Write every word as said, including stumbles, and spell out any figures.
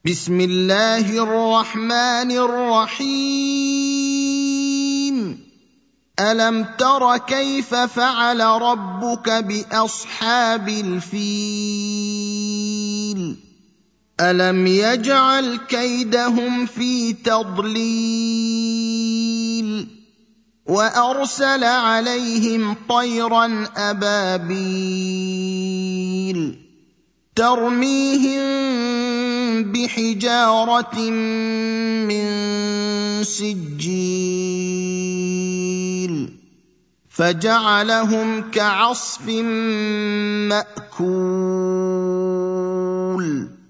بسم الله الرحمن الرحيم ألم تر كيف فعل ربك بأصحاب الفيل ألم يجعل كيدهم في تضليل وأرسل عليهم طيرا أبابيل ترميهم بحجارة من سجيل فجعلهم كعصف مأكول